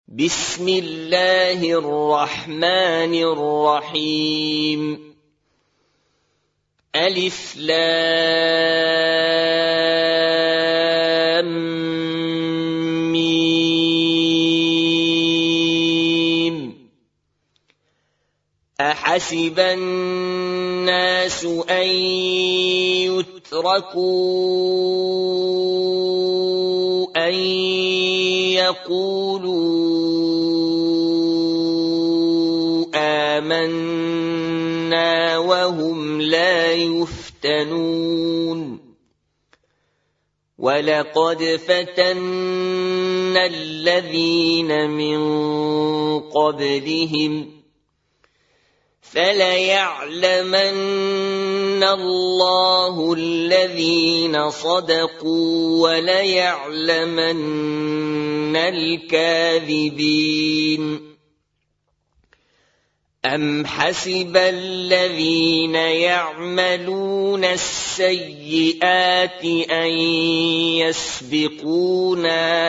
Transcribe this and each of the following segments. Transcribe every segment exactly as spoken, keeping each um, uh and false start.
بسم الله الرحمن الرحيم ألف لام ميم أحسب الناس أن يتركوا أن يقولوا آمنا وهم لا يفتنون ولقد فتنا الذين من قبلهم فليعلمن الله الذين صدقوا وليعلمن الكاذبين أم حسب الذين يعملون السيئات أن يسبقونا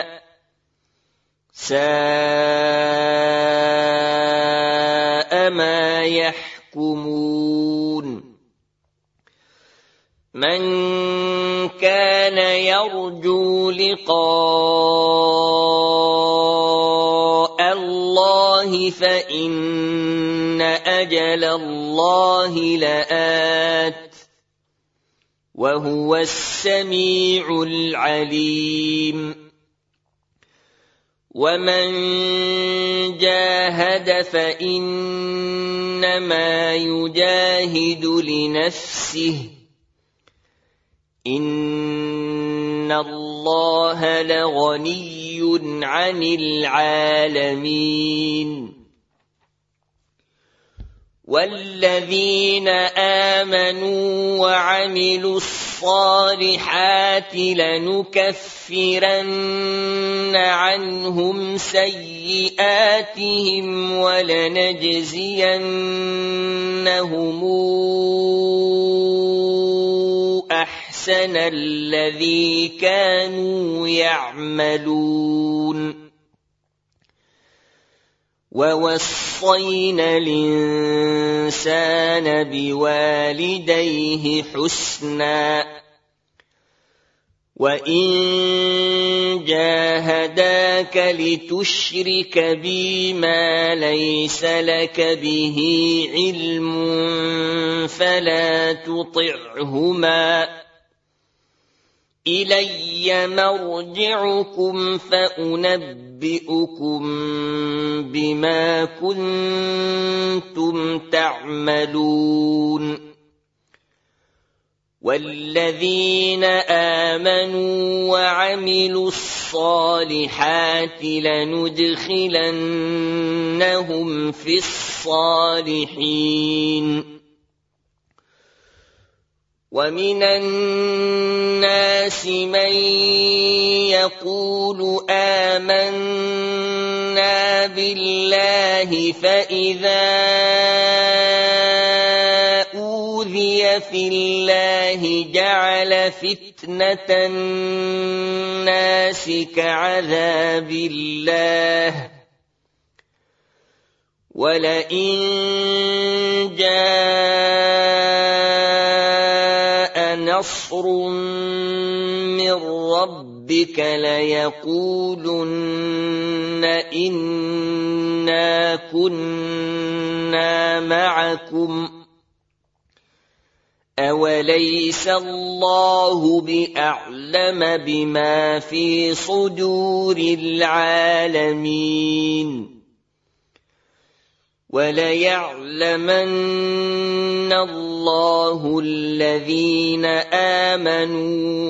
ساء ما يحكمون من كان يرجو لقاء الله فإن أجل الله لآت وهو السميع العليم ومن جاهد فإنما يجاهد لنفسه إن الله لغني عن العالمين والذين آمنوا وعملوا الصالحات لنكفرن عنهم سيئاتهم ولنجزينهم أحسن الذي كانوا يعملون ووصينا الإنسان بوالديه حسنا وإن جاهداك لتشرك بي ما ليس لك به علم فلا تطعهما إلي مرجعكم فأنبئكم بما كنتم تعملون والذين آمنوا وعملوا الصالحات لندخلنهم في الصالحين ومن الناس من يقول آمنا بالله فإذا أوذي في الله جعل فتنة الناس كعذاب الله ولئن جاء نصر من ربك ليقولن إنا كنا معكم أوليس الله بأعلم بما في صدور العالمين وليعلمن الله الذين آمنوا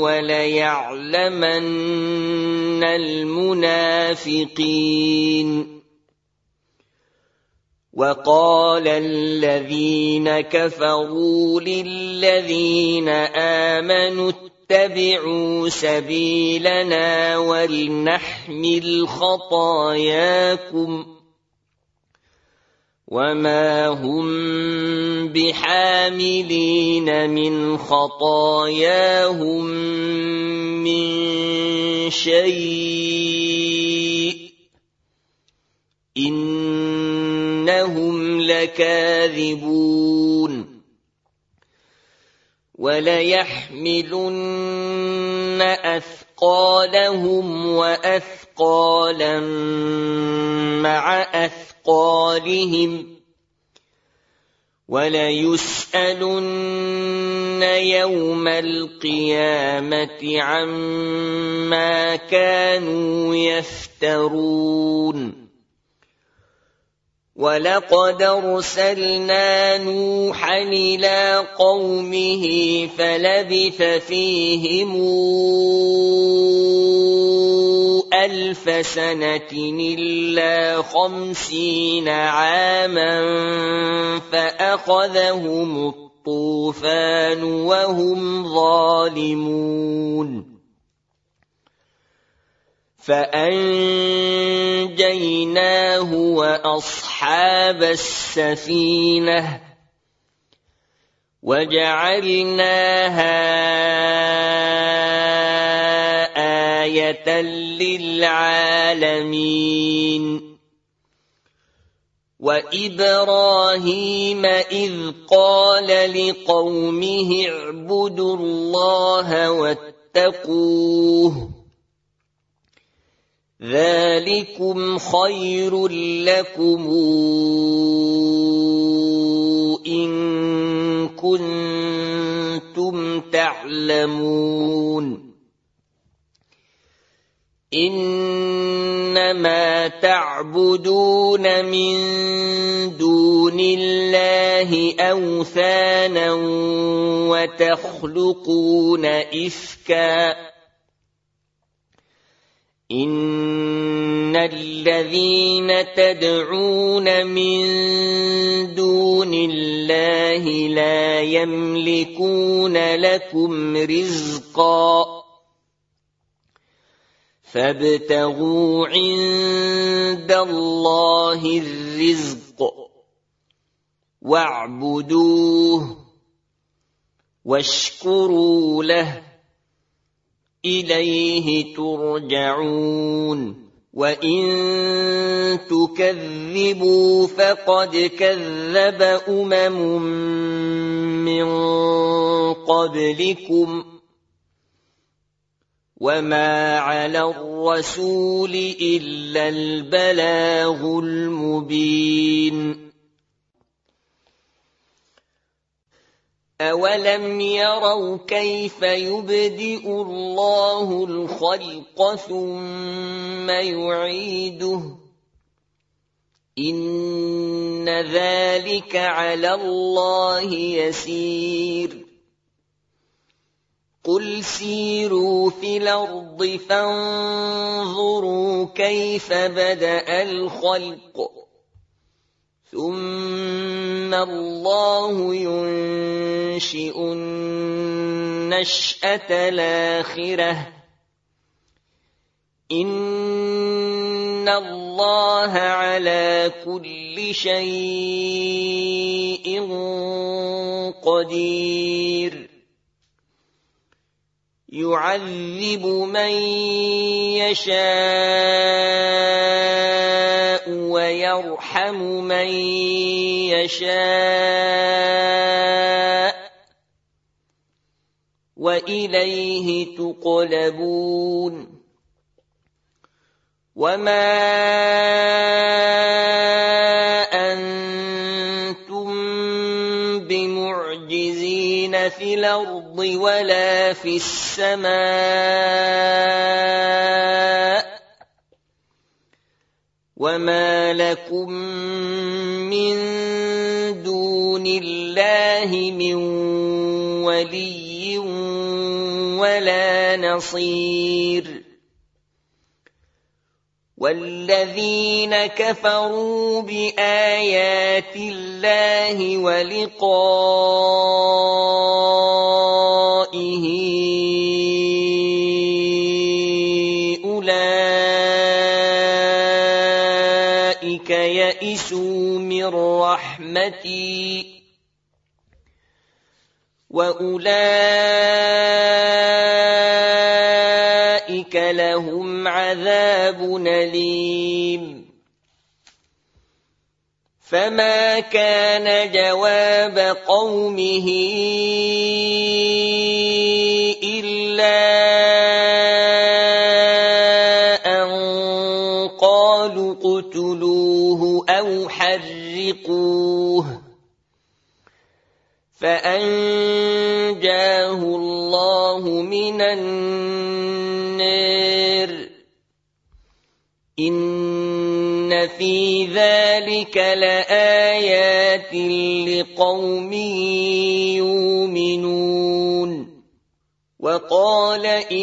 وليعلمن المنافقين وقال الذين كفروا للذين آمنوا اتبعوا سبيلنا ولنحمل خطاياكم وما هم بحاملين من خطاياهم من شيء إنهم لكاذبون وليحملن أثقالهم وأثقالا مع أثقالهم وليسألن يوم القيامة عما كانوا يفترون ولقد أرسلنا نوحا إلى قومه فلبث فيهم ألف سنة إلا خمسين عاما فأخذهم الطوفان وهم ظالمون فأنجيناه وأصحاب السفينة وجعلناها آية للعالمين وإبراهيم إذ قال لقومه اعبدوا الله واتقوه ذلكم خير لكم إن كنتم تعلمون إنما تعبدون من دون الله أوثانا وتخلقون إفكا إن الذين تدعون من دون الله لا يملكون لكم رزقا فابتغوا عند الله الرزق واعبدوه واشكروا له إليه ترجعون وإن تكذبوا فقد كذب أمم من قبلكم وما على الرسول إلا البلاغ المبين أولم يروا كيف يبدئ الله الخلق ثم يعيده إن ذلك على الله يسير قل سيروا في الأرض فانظروا كيف بدأ الخلق ثم الله ينشئ النشأة الآخرة إن الله على كل شيء قدير يعذب من يشاء ويرحم من يشاء وإليه تقلبون وما أنتم بمعجزين في الأرض ولا في السماء وما لكم من دون الله من ولي ولا نصير والذين كفروا بآيات الله ولقائه أولئك يئسوا من رحمتي وأولئك لهم عذاب أليم فما كان جواب قومه إلا أن قالوا اقتلوه أو حرقوه فأنجاه الله من النار إن في ذلك لآيات لقوم يؤمنون وقال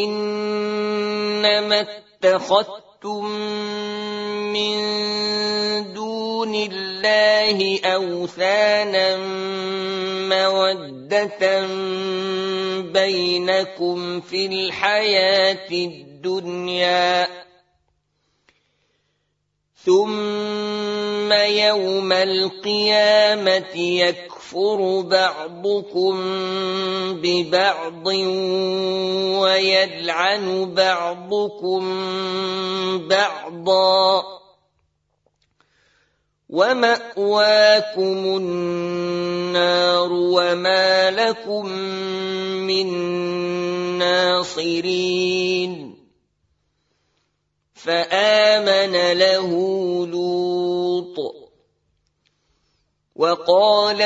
إنما اتخذتم من دون الله أوثانا مودة بينكم في الحياة الدنيا ثم يوم القيامة يكفر بعضكم ببعض ويلعن بعضكم بعضا ومأواكم النار وما لكم من ناصرين فآمن له لوط وقال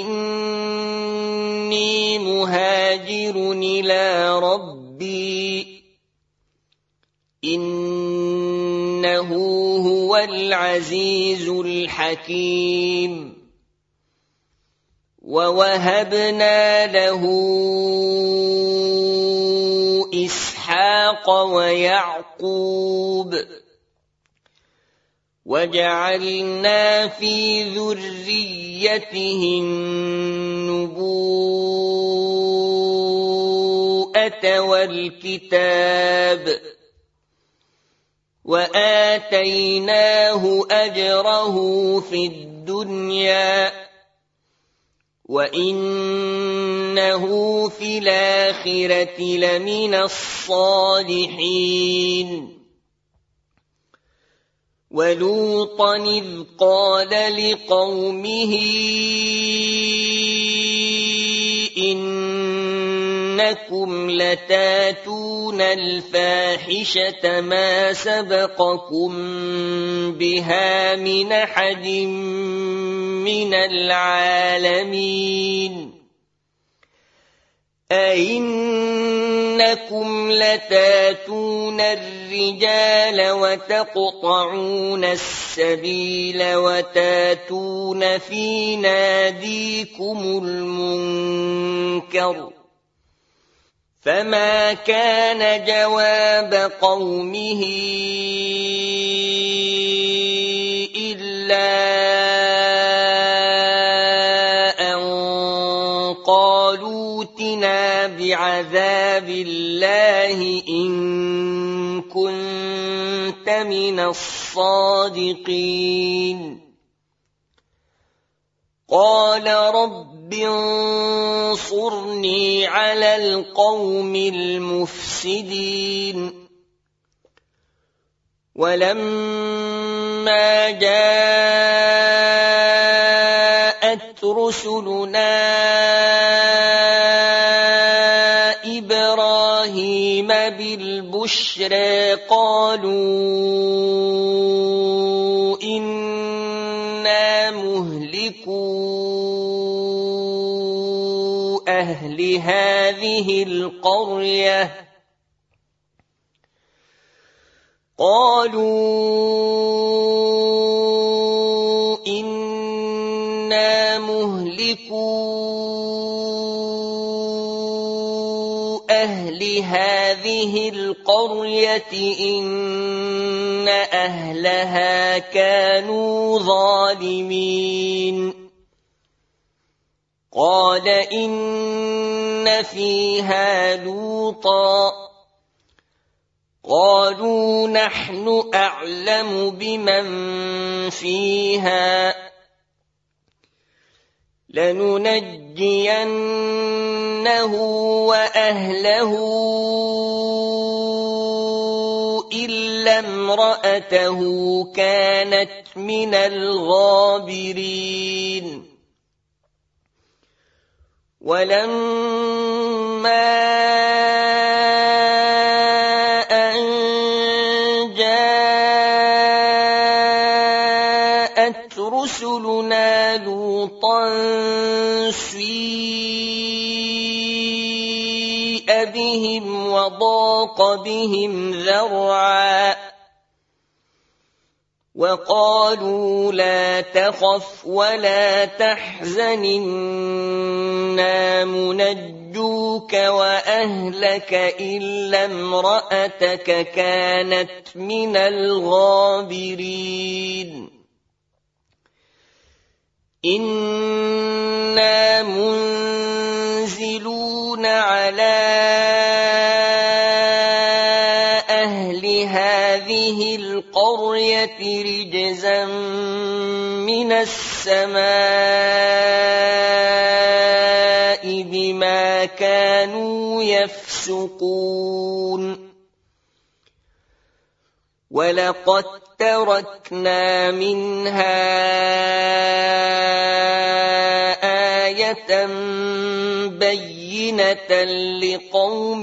إني مهاجر إلى ربي إنه هو العزيز الحكيم ووهبنا له إسحاق ويعقوب وجعلنا في ذريته النبوءة والكتاب وآتيناه أجره في الدنيا وإنه في الآخرة لمن الصالحين ولوطا إذ قال لقومه إنكم لتاتون الفاحشة ما سبقكم بها من أحد من العالمين أئنكم لتاتون الرجال وتقطعون السبيل وتاتون في ناديكم المنكر فما كان جواب قومه إلا أن قالوا ائتنا بعذاب الله إن كنت من الصادقين قال رب انصرني على القوم المفسدين ولما جاءت رسلنا إبراهيم بالبشرى قالوا إنا مهلكو أهل هذه القرية قالوا إنا مهلكو أهل هذه القرية إن أهلها كانوا ظالمين قال إن فيها لوطا قالوا نحن أعلم بمن فيها لننجينه وأهله إلا امرأته كانت من الغابرين ولما أن جاءت رسلنا لوطا سيء بهم وضاق بهم ذرعا وقالوا لا تخف ولا تحزن إنا منجوك وأهلك إلا امرأتك كانت من الغابرين إنا منزلون على أهل هذه القرية رجزا من السماء بما كانوا يفسقون ولقد تركنا منها آية بينة لقوم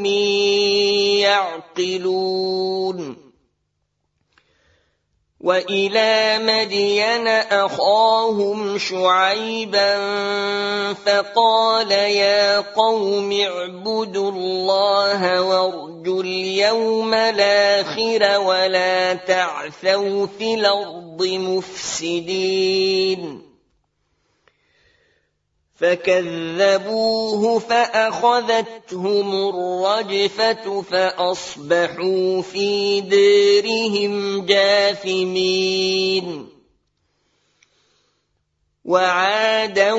يعقلون وإلى مدين أخاهم شعيبا فقال يا قوم اعبدوا الله وارجوا اليوم الآخر ولا تعثوا في الأرض مفسدين فكذبوه فأخذتهم الرجفة فأصبحوا في ديرهم جاثمين وعادا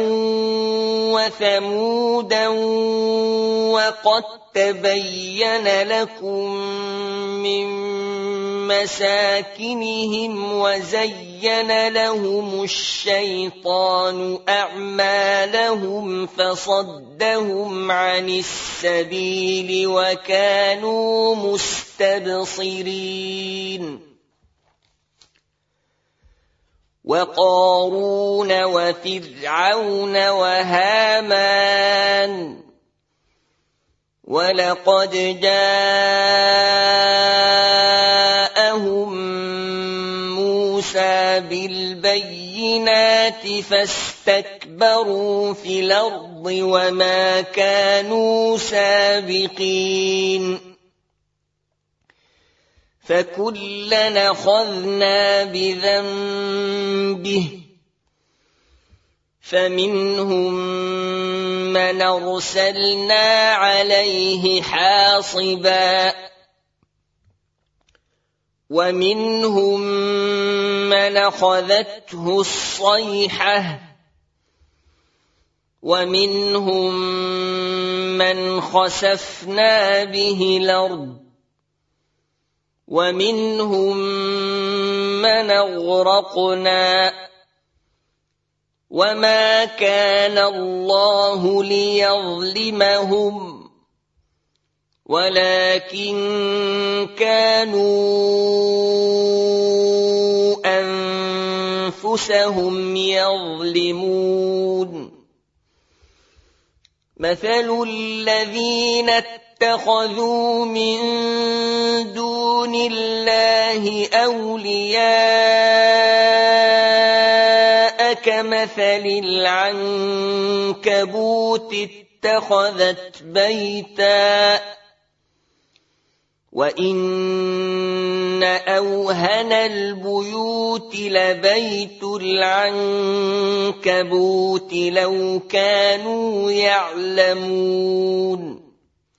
وثمودا وقد تبين لكم من مساكنهم وزين لهم الشيطان أعمالهم فصدهم عن السبيل وكانوا مستبصرين وقارون وفرعون وهامان ولقد جاءهم موسى بالبينات فاستكبروا في الأرض وما كانوا سابقين فكلنا أخذنا بذنبه فمنهم من أرسلنا عليه حاصبا ومنهم من أخذته الصيحة ومنهم من خسفنا به الأرض ومنهم من أغرقنا وما كان الله ليظلمهم ولكن كانوا أنفسهم يظلمون مثل الذين اتخذوا من دون الله أولياء كمثل العنكبوت اتخذت بيتا وإن أوهن البيوت لبيت العنكبوت لو كانوا يعلمون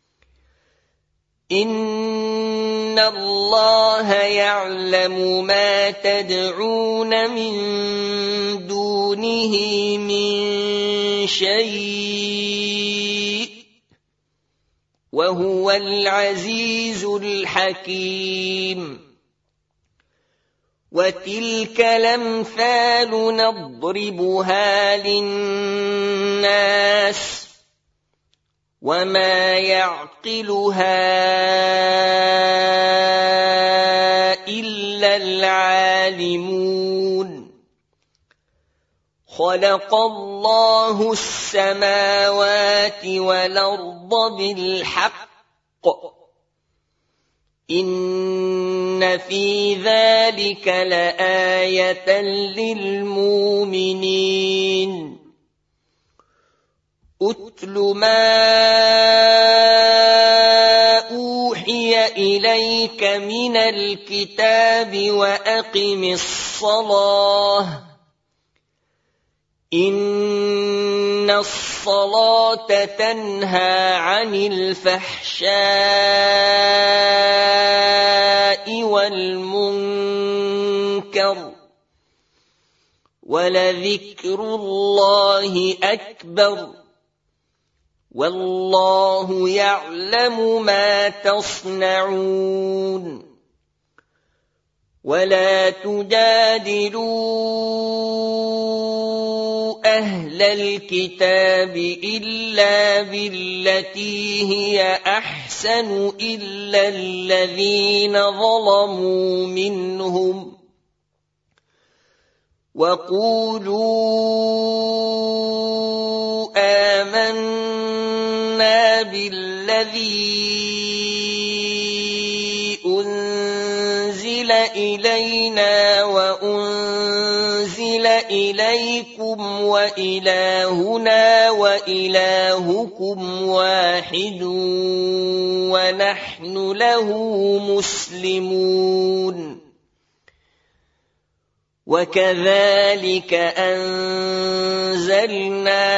إن الله يعلم ما تدعون من دونه من شيء وهو العزيز الحكيم وتلك الأمثال نضربها للناس وما يعقلها إلا العالمون خلق الله السماوات والأرض بالحق إن في ذلك لآية للمؤمنين أتل ما أوحي إليك من الكتاب وأقم الصلاة إن الصلاة تنهى عن الفحشاء والمنكر ولذكر الله أكبر والله يعلم ما تصنعون ولا تجادلوا أهل الكتاب إلا بالتي هي أحسن إلا الذين ظلموا منهم وقولوا آمنا بالذي أنزل إلينا وأنزل إليكم وإلهنا وإلهكم واحد ونحن له مسلمون وكذلك أنزلنا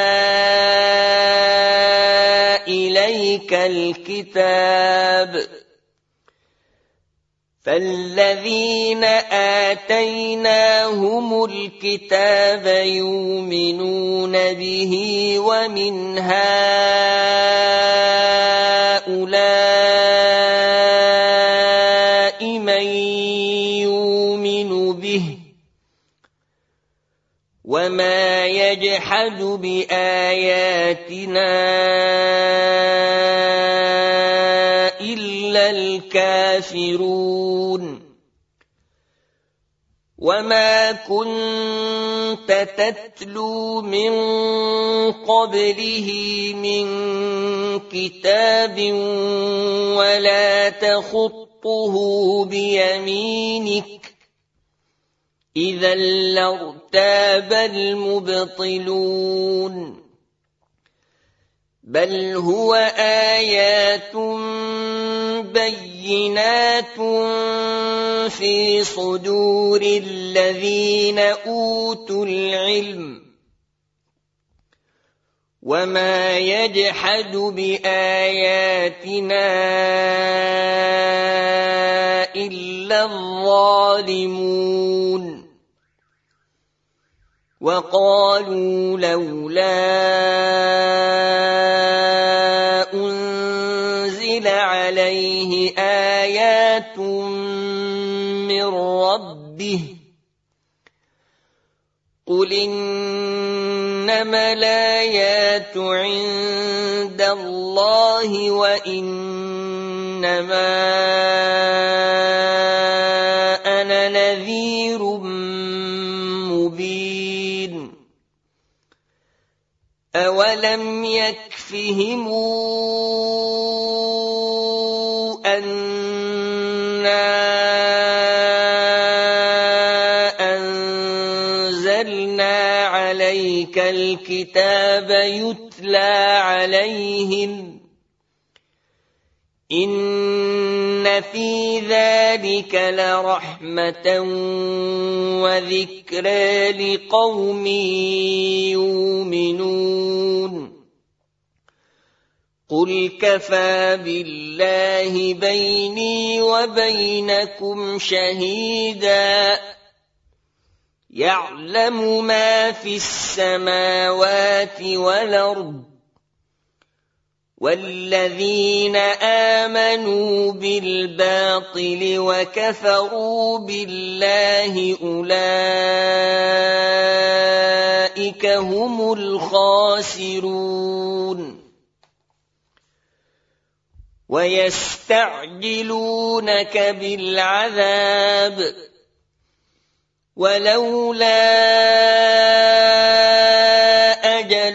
إليك الكتاب فالذين آتيناهم الكتاب يؤمنون به ومن هؤلاء من يؤمن به وما يجحد بآياتنا إلا الكافرون وما كنت تتلو من قبله من كتاب ولا تخطه بيمينك إذا لارتاب المبطلون بل هو آيات بينات في صدور الذين أوتوا العلم وما يجحد بآياتنا إلا الظالمون وقالوا لولا أنزل عليه آيات من ربه قل إنما الآيات عند الله وإنما أنا نذير مبين أولم يكفهم أنا أنزلنا عليك الكتاب يتلى عليهم إن في ذلك لرحمة وذكرى لقوم يؤمنون قل كفى بالله بيني وبينكم شهيدا يعلم ما في السماوات والأرض والذين آمنوا بالباطل وكفروا بالله أولئك هم الخاسرون ويستعجلونك بالعذاب ولولا أجل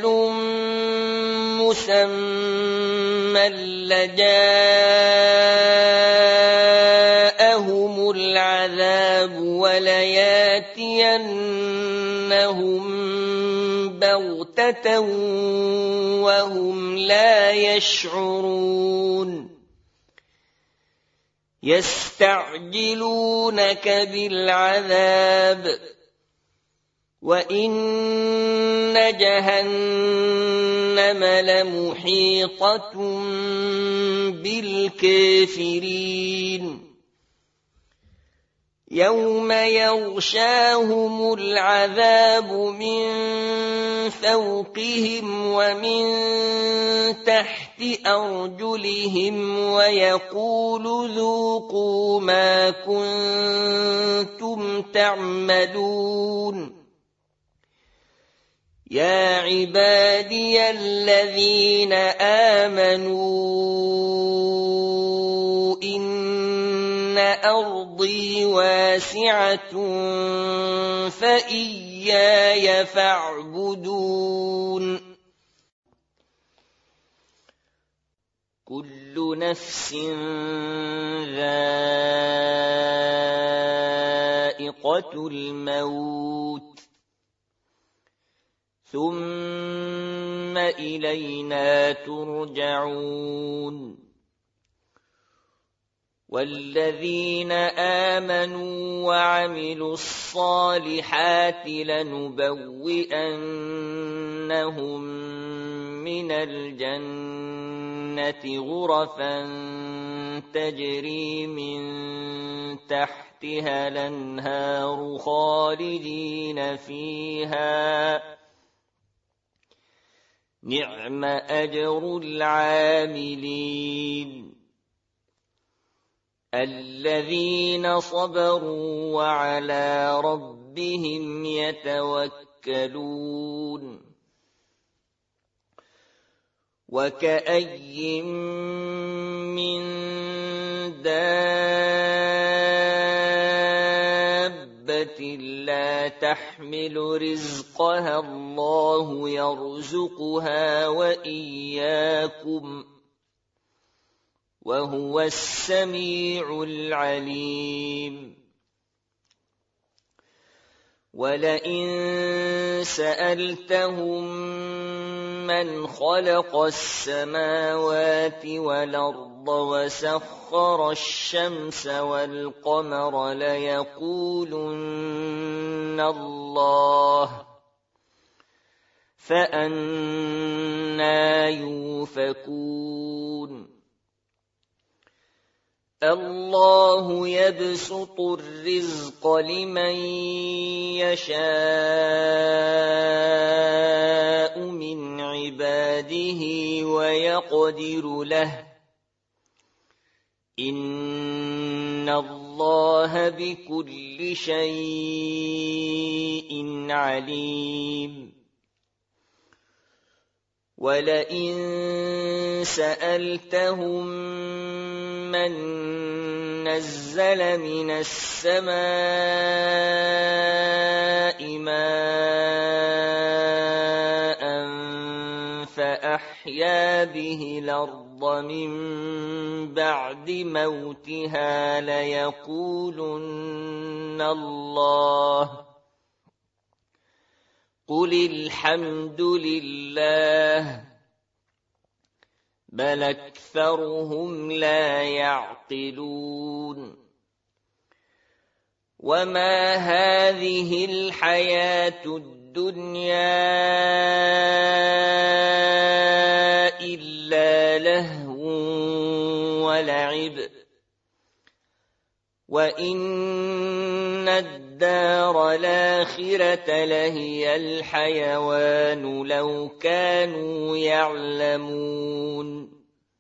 مسمى لجاءهم العذاب ولياتينهم بغتة وهم لا يشعرون يستعجلونك بالعذاب وإن جهنم لمحيطة بالكافرين يوم يغشاهم العذاب من فوقهم ومن تحت أرجلهم ويقول ذوقوا ما كنتم تعملون يا عبادي الذين آمنوا إن أرضي واسعة فإياي فاعبدون كل نفس ذائقة الموت ثم إلينا ترجعون والذين آمنوا وعملوا الصالحات لنبوئنهم من الجنة غرفا تجري من تحتها الأنهار خالدين فيها نعم أجر العاملين الذين صبروا وعلى ربهم يتوكلون وكأي من دابة لا تحمل رزقها الله يرزقها وإياكم وهو السميع العليم ولئن سألتهم من خلق السماوات والأرض وسخر الشمس والقمر ليقولن الله فأنى يؤفكون الله يبسط الرزق لمن يشاء من عباده ويقدر له إن الله بكل شيء عليم ولئن سألتهم من نزل من السماء ماء فأحيا به الأرض من بعد موتها ليقولن الله قل الحمد لله بل أكثرهم لا يعقلون وما هذه الحياة الدنيا إلا لهو ولعب وإن الدار الآخرة لهي الحيوان لو كانوا يعلمون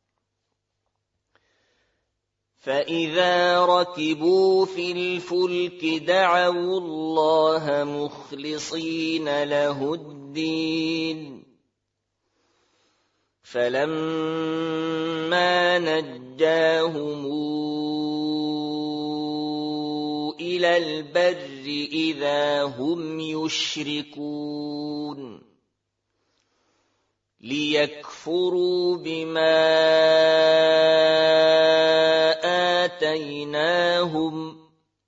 فإذا ركبوا في الفلك دعوا الله مخلصين له الدين فلما نجاهم إلى البر إذا هم يشركون ليكفروا بما آتيناهم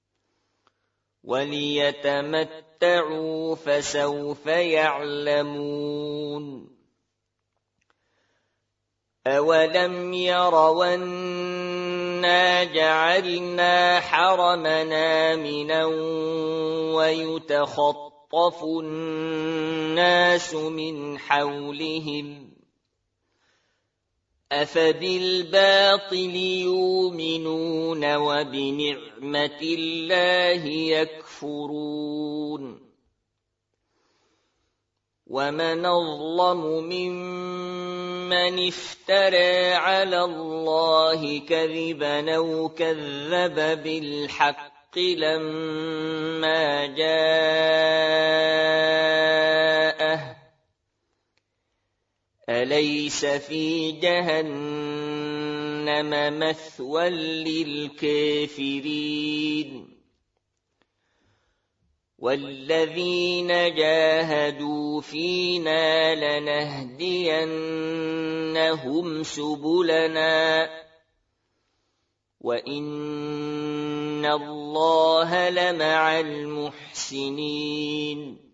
وليتمتعوا فسوف يعلمون أولم يروا أنا جعلنا حرمنا آمنا ويتخطف الناس من حولهم أفبالباطل يؤمنون وبنعمة الله يكفرون ومن أظلم ممن افترى على الله كذبا أو كذب بالحق لما جاءه أليس في جهنم مثوى للكافرين والذين جاهدوا فينا لنهدينهم سبلنا وإن الله لمع المحسنين